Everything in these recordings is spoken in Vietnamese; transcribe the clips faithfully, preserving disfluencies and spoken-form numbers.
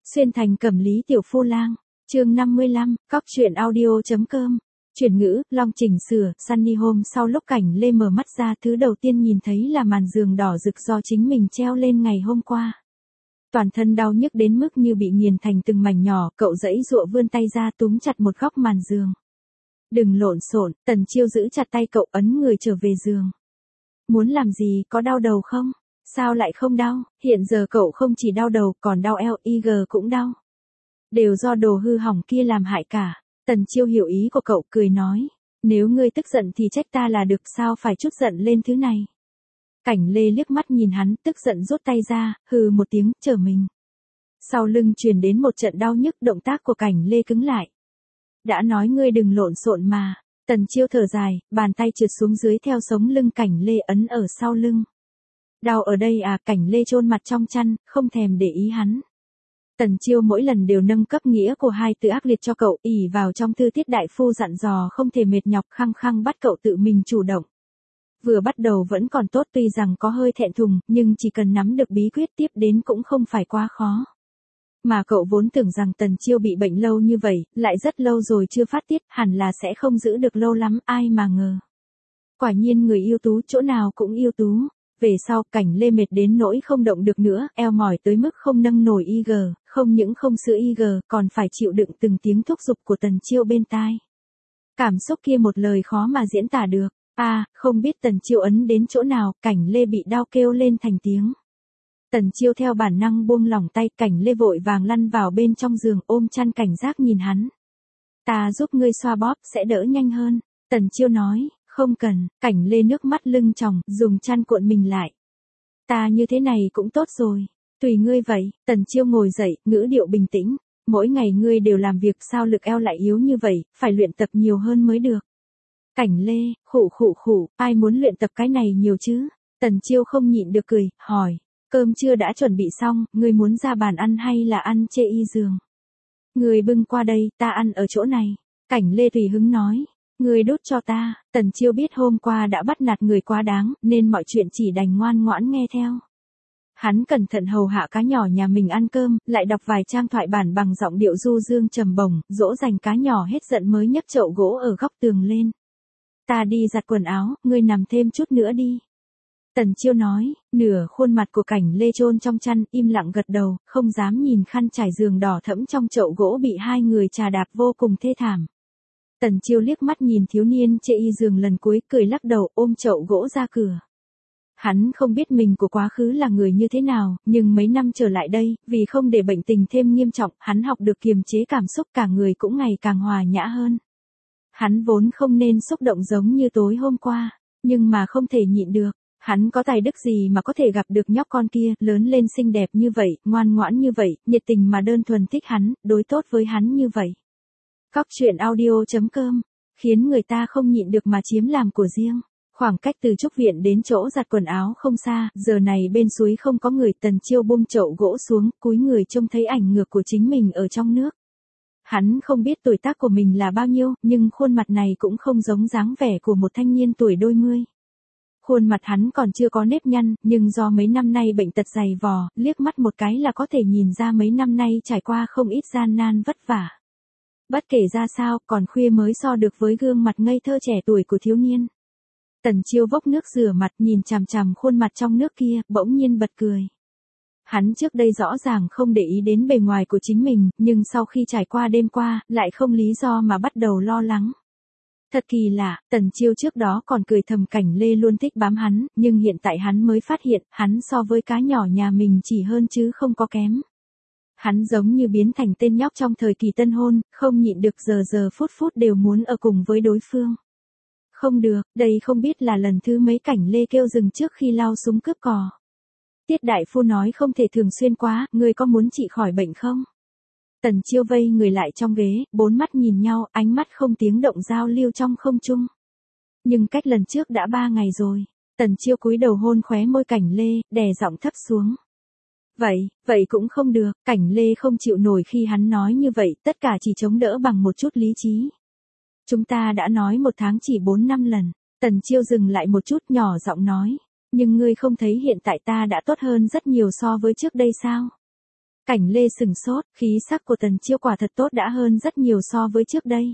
Xuyên thành Cẩm Lý tiểu phu lang, chương năm mươi lăm, cóc truyện audio.com. Chuyển ngữ, long chỉnh sửa, Sunny Home. Sau lúc Cảnh Lê mở mắt ra, thứ đầu tiên nhìn thấy là màn giường đỏ rực do chính mình treo lên ngày hôm qua. Toàn thân đau nhức đến mức như bị nghiền thành từng mảnh nhỏ, cậu giãy giụa vươn tay ra túm chặt một góc màn giường. Đừng lộn xộn, Tần Chiêu giữ chặt tay cậu ấn người trở về giường. Muốn làm gì, có đau đầu không? Sao lại không đau? Hiện giờ cậu không chỉ đau đầu, còn đau eo, i giê cũng đau. Đều do đồ hư hỏng kia làm hại cả. Tần Chiêu hiểu ý của cậu, cười nói. Nếu ngươi tức giận thì trách ta là được, sao phải chút giận lên thứ này. Cảnh Lê liếc mắt nhìn hắn, tức giận rút tay ra, hừ một tiếng, trở mình. Sau lưng truyền đến một trận đau nhức, động tác của Cảnh Lê cứng lại. Đã nói ngươi đừng lộn xộn mà. Tần Chiêu thở dài, bàn tay trượt xuống dưới theo sống lưng Cảnh Lê ấn ở sau lưng. Đau ở đây à? Cảnh Lê chôn mặt trong chăn, không thèm để ý hắn. Tần Chiêu mỗi lần đều nâng cấp nghĩa của hai từ ác liệt cho cậu, ỷ vào trong thư tiết đại phu dặn dò không thể mệt nhọc, khăng khăng bắt cậu tự mình chủ động. Vừa bắt đầu vẫn còn tốt, tuy rằng có hơi thẹn thùng, nhưng chỉ cần nắm được bí quyết tiếp đến cũng không phải quá khó. Mà cậu vốn tưởng rằng Tần Chiêu bị bệnh lâu như vậy, lại rất lâu rồi chưa phát tiết, hẳn là sẽ không giữ được lâu lắm, ai mà ngờ. Quả nhiên người yêu tú chỗ nào cũng yêu tú. Về sau, Cảnh Lê mệt đến nỗi không động được nữa, eo mỏi tới mức không nâng nổi i giê, không những không sữa i giê, còn phải chịu đựng từng tiếng thúc giục của Tần Chiêu bên tai. Cảm xúc kia một lời khó mà diễn tả được. À, không biết Tần Chiêu ấn đến chỗ nào, Cảnh Lê bị đau kêu lên thành tiếng. Tần Chiêu theo bản năng buông lỏng tay, Cảnh Lê vội vàng lăn vào bên trong giường, ôm chăn cảnh giác nhìn hắn. Ta giúp ngươi xoa bóp, sẽ đỡ nhanh hơn. Tần Chiêu nói. Không cần. Cảnh Lê nước mắt lưng tròng, dùng chăn cuộn mình lại. Ta như thế này cũng tốt rồi. Tùy ngươi vậy. Tần Chiêu ngồi dậy, ngữ điệu bình tĩnh. Mỗi ngày ngươi đều làm việc, sao lực eo lại yếu như vậy, phải luyện tập nhiều hơn mới được. Cảnh Lê, khụ khụ khụ, ai muốn luyện tập cái này nhiều chứ? Tần Chiêu không nhịn được cười, hỏi. Cơm trưa đã chuẩn bị xong, ngươi muốn ra bàn ăn hay là ăn chê y giường? Ngươi bưng qua đây, ta ăn ở chỗ này. Cảnh Lê tùy hứng nói. Ngươi đút cho ta. Tần Chiêu biết hôm qua đã bắt nạt người quá đáng, nên mọi chuyện chỉ đành ngoan ngoãn nghe theo. Hắn cẩn thận hầu hạ cá nhỏ nhà mình ăn cơm, lại đọc vài trang thoại bản bằng giọng điệu du dương trầm bổng, dỗ dành cá nhỏ hết giận mới nhấc chậu gỗ ở góc tường lên. Ta đi giặt quần áo, ngươi nằm thêm chút nữa đi. Tần Chiêu nói, nửa khuôn mặt của Cảnh Lê chôn trong chăn, im lặng gật đầu, không dám nhìn khăn trải giường đỏ thẫm trong chậu gỗ bị hai người chà đạp vô cùng thê thảm. Tần Chiêu liếc mắt nhìn thiếu niên chê y giường lần cuối, cười lắc đầu, ôm chậu gỗ ra cửa. Hắn không biết mình của quá khứ là người như thế nào, nhưng mấy năm trở lại đây, vì không để bệnh tình thêm nghiêm trọng, hắn học được kiềm chế cảm xúc, cả người cũng ngày càng hòa nhã hơn. Hắn vốn không nên xúc động giống như tối hôm qua, nhưng mà không thể nhịn được. Hắn có tài đức gì mà có thể gặp được nhóc con kia, lớn lên xinh đẹp như vậy, ngoan ngoãn như vậy, nhiệt tình mà đơn thuần thích hắn, đối tốt với hắn như vậy. Cóc truyện audio.com, khiến người ta không nhịn được mà chiếm làm của riêng. Khoảng cách từ trúc viện đến chỗ giặt quần áo không xa, giờ này bên suối không có người. Tần Chiêu buông chậu gỗ xuống, cúi người trông thấy ảnh ngược của chính mình ở trong nước. Hắn không biết tuổi tác của mình là bao nhiêu, nhưng khuôn mặt này cũng không giống dáng vẻ của một thanh niên tuổi đôi mươi. Khuôn mặt hắn còn chưa có nếp nhăn, nhưng do mấy năm nay bệnh tật dày vò, liếc mắt một cái là có thể nhìn ra mấy năm nay trải qua không ít gian nan vất vả. Bất kể ra sao, còn khuya mới so được với gương mặt ngây thơ trẻ tuổi của thiếu niên. Tần Chiêu vốc nước rửa mặt, nhìn chằm chằm khuôn mặt trong nước kia, bỗng nhiên bật cười. Hắn trước đây rõ ràng không để ý đến bề ngoài của chính mình, nhưng sau khi trải qua đêm qua, lại không lý do mà bắt đầu lo lắng. Thật kỳ lạ, Tần Chiêu trước đó còn cười thầm Cảnh Lê luôn thích bám hắn, nhưng hiện tại hắn mới phát hiện, hắn so với cá nhỏ nhà mình chỉ hơn chứ không có kém. Hắn giống như biến thành tên nhóc trong thời kỳ tân hôn, không nhịn được giờ giờ phút phút đều muốn ở cùng với đối phương. Không được, đây không biết là lần thứ mấy Cảnh Lê kêu dừng trước khi lao súng cướp cò. Tiết đại phu nói không thể thường xuyên quá, ngươi có muốn trị khỏi bệnh không? Tần Chiêu vây người lại trong ghế, bốn mắt nhìn nhau, ánh mắt không tiếng động giao lưu trong không trung. Nhưng cách lần trước đã ba ngày rồi. Tần Chiêu cúi đầu hôn khóe môi Cảnh Lê, đè giọng thấp xuống. Vậy, vậy cũng không được. Cảnh Lê không chịu nổi khi hắn nói như vậy, tất cả chỉ chống đỡ bằng một chút lý trí. Chúng ta đã nói một tháng chỉ bốn năm lần. Tần Chiêu dừng lại một chút, nhỏ giọng nói. Nhưng ngươi không thấy hiện tại ta đã tốt hơn rất nhiều so với trước đây sao? Cảnh Lê sừng sốt, khí sắc của Tần Chiêu quả thật tốt đã hơn rất nhiều so với trước đây.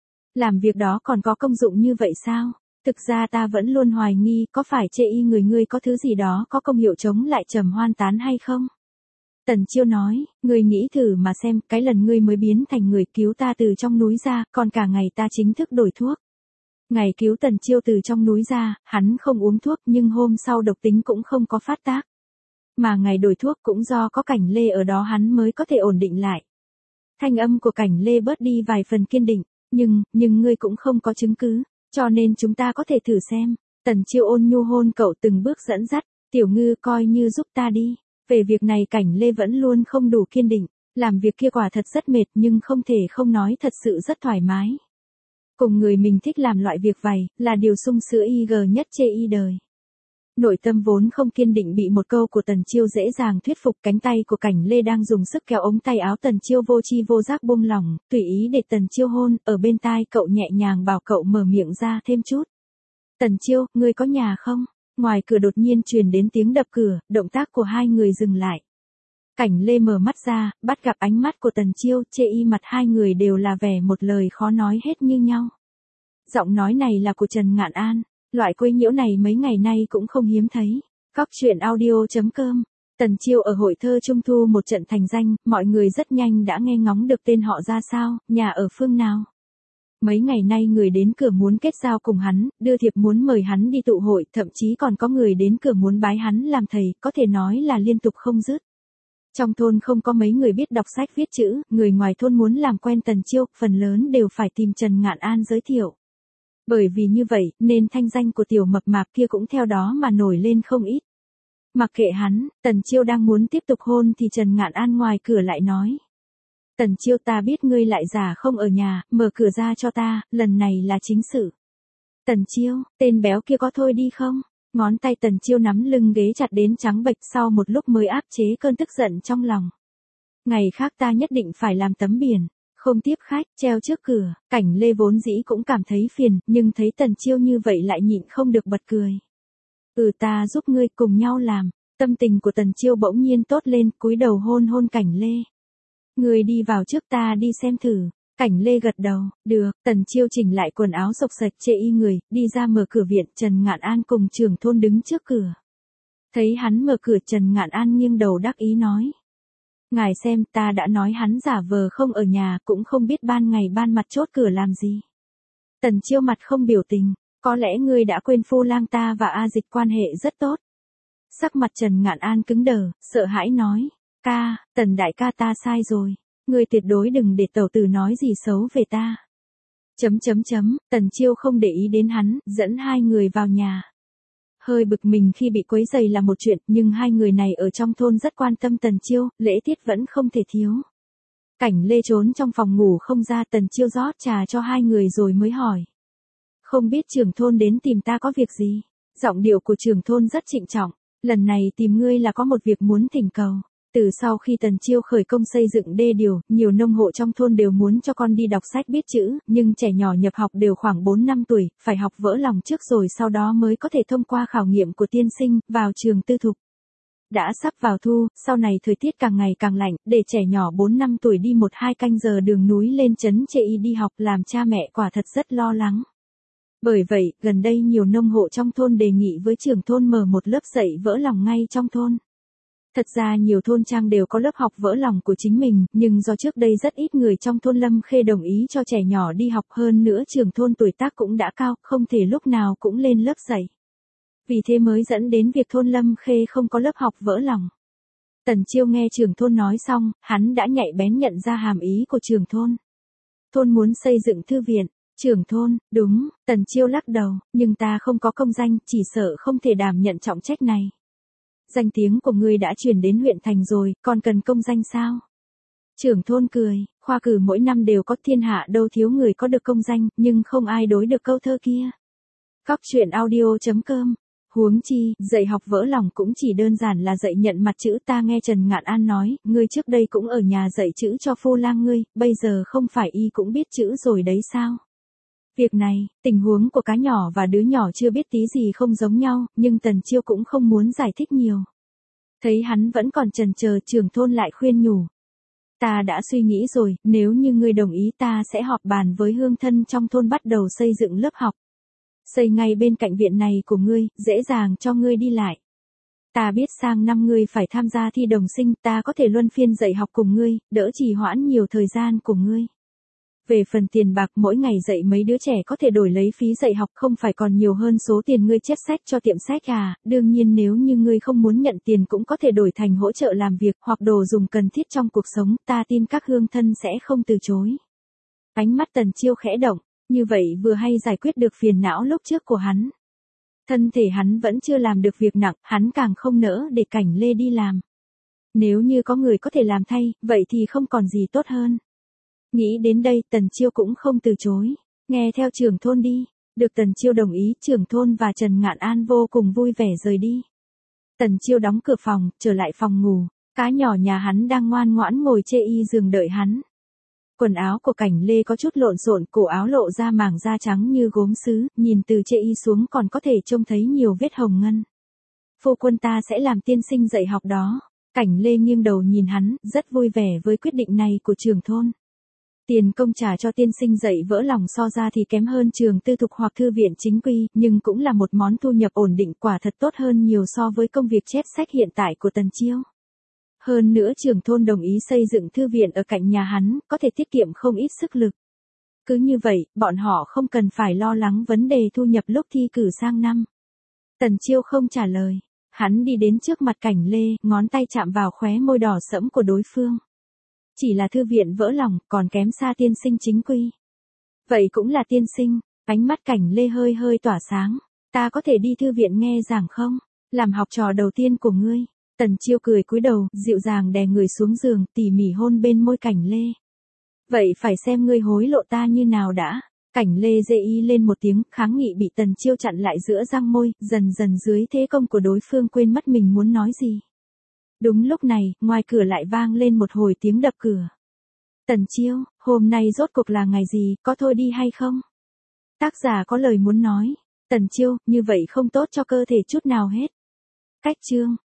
Làm việc đó còn có công dụng như vậy sao? Thực ra ta vẫn luôn hoài nghi có phải chê y người ngươi có thứ gì đó có công hiệu chống lại trầm hoan tán hay không? Tần Chiêu nói, ngươi nghĩ thử mà xem, cái lần ngươi mới biến thành người cứu ta từ trong núi ra, còn cả ngày ta chính thức đổi thuốc. Ngày cứu Tần Chiêu từ trong núi ra, hắn không uống thuốc nhưng hôm sau độc tính cũng không có phát tác. Mà ngày đổi thuốc cũng do có Cảnh Lê ở đó hắn mới có thể ổn định lại. Thanh âm của Cảnh Lê bớt đi vài phần kiên định, nhưng, nhưng ngươi cũng không có chứng cứ, cho nên chúng ta có thể thử xem. Tần Chiêu ôn nhu hôn cậu từng bước dẫn dắt, Tiểu Ngư coi như giúp ta đi. Về việc này Cảnh Lê vẫn luôn không đủ kiên định, làm việc kia quả thật rất mệt nhưng không thể không nói thật sự rất thoải mái. Cùng người mình thích làm loại việc vầy, là điều sung sữa y gờ nhất chê y đời. Nội tâm vốn không kiên định bị một câu của Tần Chiêu dễ dàng thuyết phục, cánh tay của Cảnh Lê đang dùng sức kéo ống tay áo Tần Chiêu vô chi vô giác buông lỏng, tùy ý để Tần Chiêu hôn, ở bên tai cậu nhẹ nhàng bảo cậu mở miệng ra thêm chút. Tần Chiêu, ngươi có nhà không? Ngoài cửa đột nhiên truyền đến tiếng đập cửa, động tác của hai người dừng lại. Cảnh Lê mở mắt ra, bắt gặp ánh mắt của Tần Chiêu, chê y mặt hai người đều là vẻ một lời khó nói hết như nhau. Giọng nói này là của Trần Ngạn An, loại quấy nhiễu này mấy ngày nay cũng không hiếm thấy. Cóc truyện audio chấm com. Tần Chiêu ở hội thơ Trung Thu một trận thành danh, mọi người rất nhanh đã nghe ngóng được tên họ ra sao, nhà ở phương nào. Mấy ngày nay người đến cửa muốn kết giao cùng hắn, đưa thiệp muốn mời hắn đi tụ hội, thậm chí còn có người đến cửa muốn bái hắn làm thầy, có thể nói là liên tục không dứt. Trong thôn không có mấy người biết đọc sách viết chữ, người ngoài thôn muốn làm quen Tần Chiêu, phần lớn đều phải tìm Trần Ngạn An giới thiệu. Bởi vì như vậy, nên thanh danh của tiểu mập mạp kia cũng theo đó mà nổi lên không ít. Mặc kệ hắn, Tần Chiêu đang muốn tiếp tục hôn thì Trần Ngạn An ngoài cửa lại nói. Tần Chiêu, ta biết ngươi lại già không ở nhà, mở cửa ra cho ta, lần này là chính sự. Tần Chiêu, tên béo kia có thôi đi không? Ngón tay Tần Chiêu nắm lưng ghế chặt đến trắng bệch, sau một lúc mới áp chế cơn tức giận trong lòng. Ngày khác ta nhất định phải làm tấm biển, không tiếp khách, treo trước cửa. Cảnh Lê vốn dĩ cũng cảm thấy phiền, nhưng thấy Tần Chiêu như vậy lại nhịn không được bật cười. Ừ, ta giúp ngươi, cùng nhau làm. Tâm tình của Tần Chiêu bỗng nhiên tốt lên, cúi đầu hôn hôn Cảnh Lê. Ngươi đi vào trước, ta đi xem thử. Cảnh Lê gật đầu, được. Tần Chiêu chỉnh lại quần áo xộc xạch chê y người, đi ra mở cửa viện. Trần Ngạn An cùng trưởng thôn đứng trước cửa. Thấy hắn mở cửa, Trần Ngạn An nghiêng đầu đắc ý nói. Ngài xem, ta đã nói hắn giả vờ không ở nhà, cũng không biết ban ngày ban mặt chốt cửa làm gì. Tần Chiêu mặt không biểu tình, có lẽ ngươi đã quên phu lang ta và A Dịch quan hệ rất tốt. Sắc mặt Trần Ngạn An cứng đờ, sợ hãi nói. Ca, Tần đại ca, ta sai rồi. Ngươi tuyệt đối đừng để tẩu tử nói gì xấu về ta. Chấm chấm chấm, Tần Chiêu không để ý đến hắn, dẫn hai người vào nhà. Hơi bực mình khi bị quấy rầy là một chuyện, nhưng hai người này ở trong thôn rất quan tâm Tần Chiêu, lễ tiết vẫn không thể thiếu. Cảnh Lê trốn trong phòng ngủ không ra, Tần Chiêu rót trà cho hai người rồi mới hỏi. Không biết trưởng thôn đến tìm ta có việc gì? Giọng điệu của trưởng thôn rất trịnh trọng, lần này tìm ngươi là có một việc muốn thỉnh cầu. Từ sau khi Tần Chiêu khởi công xây dựng đê điều, nhiều nông hộ trong thôn đều muốn cho con đi đọc sách biết chữ, nhưng trẻ nhỏ nhập học đều khoảng bốn năm tuổi, phải học vỡ lòng trước rồi sau đó mới có thể thông qua khảo nghiệm của tiên sinh, vào trường tư thục. Đã sắp vào thu, sau này thời tiết càng ngày càng lạnh, để trẻ nhỏ bốn năm tuổi đi một hai canh giờ đường núi lên trấn chê y đi học làm cha mẹ quả thật rất lo lắng. Bởi vậy, gần đây nhiều nông hộ trong thôn đề nghị với trưởng thôn mở một lớp dạy vỡ lòng ngay trong thôn. Thật ra nhiều thôn trang đều có lớp học vỡ lòng của chính mình, nhưng do trước đây rất ít người trong thôn Lâm Khê đồng ý cho trẻ nhỏ đi học, hơn nữa trưởng thôn tuổi tác cũng đã cao, không thể lúc nào cũng lên lớp dạy. Vì thế mới dẫn đến việc thôn Lâm Khê không có lớp học vỡ lòng. Tần Chiêu nghe trưởng thôn nói xong, hắn đã nhạy bén nhận ra hàm ý của trưởng thôn. Thôn muốn xây dựng thư viện. Trưởng thôn, đúng, Tần Chiêu lắc đầu, nhưng ta không có công danh, chỉ sợ không thể đảm nhận trọng trách này. Danh tiếng của ngươi đã truyền đến huyện thành rồi, còn cần công danh sao? Trưởng thôn cười, khoa cử mỗi năm đều có, thiên hạ đâu thiếu người có được công danh, nhưng không ai đối được câu thơ kia. Cóc truyện audio chấm com. Huống chi, dạy học vỡ lòng cũng chỉ đơn giản là dạy nhận mặt chữ. Ta nghe Trần Ngạn An nói, ngươi trước đây cũng ở nhà dạy chữ cho phu lang ngươi, bây giờ không phải y cũng biết chữ rồi đấy sao? Việc này, tình huống của cá nhỏ và đứa nhỏ chưa biết tí gì không giống nhau, nhưng Tần Chiêu cũng không muốn giải thích nhiều. Thấy hắn vẫn còn chần chờ, trưởng thôn lại khuyên nhủ. Ta đã suy nghĩ rồi, nếu như ngươi đồng ý ta sẽ họp bàn với hương thân trong thôn bắt đầu xây dựng lớp học. Xây ngay bên cạnh viện này của ngươi, dễ dàng cho ngươi đi lại. Ta biết sang năm ngươi phải tham gia thi đồng sinh, ta có thể luân phiên dạy học cùng ngươi, đỡ trì hoãn nhiều thời gian của ngươi. Về phần tiền bạc, mỗi ngày dạy mấy đứa trẻ có thể đổi lấy phí dạy học không phải còn nhiều hơn số tiền ngươi chép sách cho tiệm sách à, đương nhiên nếu như ngươi không muốn nhận tiền cũng có thể đổi thành hỗ trợ làm việc hoặc đồ dùng cần thiết trong cuộc sống, ta tin các hương thân sẽ không từ chối. Ánh mắt Tần Chiêu khẽ động, như vậy vừa hay giải quyết được phiền não lúc trước của hắn. Thân thể hắn vẫn chưa làm được việc nặng, hắn càng không nỡ để Cảnh Lê đi làm. Nếu như có người có thể làm thay, vậy thì không còn gì tốt hơn. Nghĩ đến đây, Tần Chiêu cũng không từ chối. Nghe theo trưởng thôn đi. Được Tần Chiêu đồng ý, trưởng thôn và Trần Ngạn An vô cùng vui vẻ rời đi. Tần Chiêu đóng cửa phòng, trở lại phòng ngủ. Cá nhỏ nhà hắn đang ngoan ngoãn ngồi chê y giường đợi hắn. Quần áo của Cảnh Lê có chút lộn xộn, cổ áo lộ ra mảng da trắng như gốm sứ, nhìn từ chê y xuống còn có thể trông thấy nhiều vết hồng ngân. Phu quân ta sẽ làm tiên sinh dạy học đó. Cảnh Lê nghiêng đầu nhìn hắn, rất vui vẻ với quyết định này của trưởng thôn. Tiền công trả cho tiên sinh dạy vỡ lòng so ra thì kém hơn trường tư thục hoặc thư viện chính quy, nhưng cũng là một món thu nhập ổn định, quả thật tốt hơn nhiều so với công việc chép sách hiện tại của Tần Chiêu. Hơn nữa trưởng thôn đồng ý xây dựng thư viện ở cạnh nhà hắn, có thể tiết kiệm không ít sức lực. Cứ như vậy, bọn họ không cần phải lo lắng vấn đề thu nhập lúc thi cử sang năm. Tần Chiêu không trả lời. Hắn đi đến trước mặt Cảnh Lê, ngón tay chạm vào khóe môi đỏ sẫm của đối phương. Chỉ là thư viện vỡ lòng, còn kém xa tiên sinh chính quy. Vậy cũng là tiên sinh, ánh mắt Cảnh Lê hơi hơi tỏa sáng. Ta có thể đi thư viện nghe giảng không? Làm học trò đầu tiên của ngươi. Tần Chiêu cười cúi đầu, dịu dàng đè người xuống giường, tỉ mỉ hôn bên môi Cảnh Lê. Vậy phải xem ngươi hối lộ ta như nào đã. Cảnh Lê dê y lên một tiếng, kháng nghị bị Tần Chiêu chặn lại giữa răng môi, dần dần dưới thế công của đối phương quên mất mình muốn nói gì. Đúng lúc này, ngoài cửa lại vang lên một hồi tiếng đập cửa. Tần Chiêu, hôm nay rốt cuộc là ngày gì, có thôi đi hay không? Tác giả có lời muốn nói. Tần Chiêu, như vậy không tốt cho cơ thể chút nào hết. Cách chương.